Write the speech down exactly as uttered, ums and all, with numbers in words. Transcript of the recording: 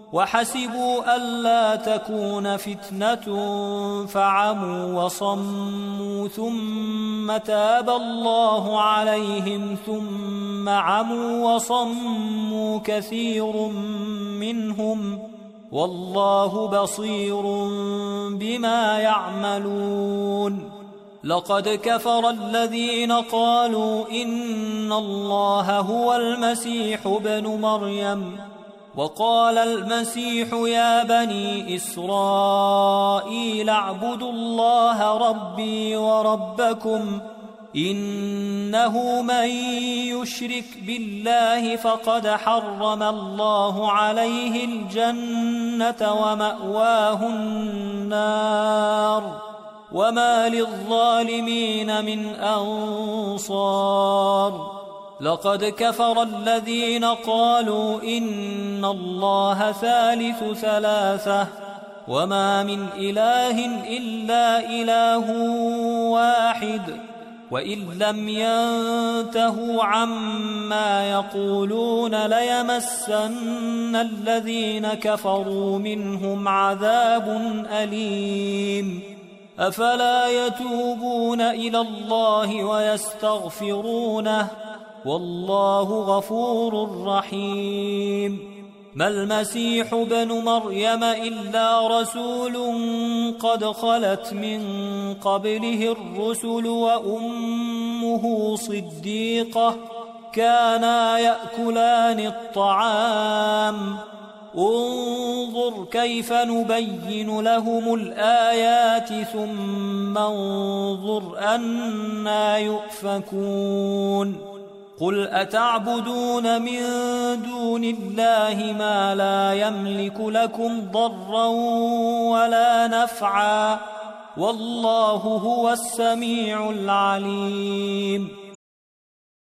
وحسبوا ألا تكون فتنة فعموا وصموا ثم تاب الله عليهم ثم عموا وصموا كثير منهم والله بصير بما يعملون. لقد كفر الذين قالوا إن الله هو المسيح ابن مريم وقال المسيح يا بني إسرائيل اعبدوا الله ربي وربكم إنه من يشرك بالله فقد حرم الله عليه الجنة ومأواه النار وما للظالمين من أنصار. لقد كفر الذين قالوا إن الله ثالث ثلاثة وما من إله إلا إله واحد وإن لم ينتهوا عما يقولون ليمسن الذين كفروا منهم عذاب أليم. أفلا يتوبون إلى الله ويستغفرونه والله غفور رحيم. ما المسيح ابن مريم إلا رسول قد خلت من قبله الرسل وأمه صديقة كانا يأكلان الطعام انظر كيف نبين لهم الآيات ثم انظر أنى يؤفكون. قل أتعبدون من دون الله ما لا يملك لكم ضرا ولا نفعا والله هو السميع العليم.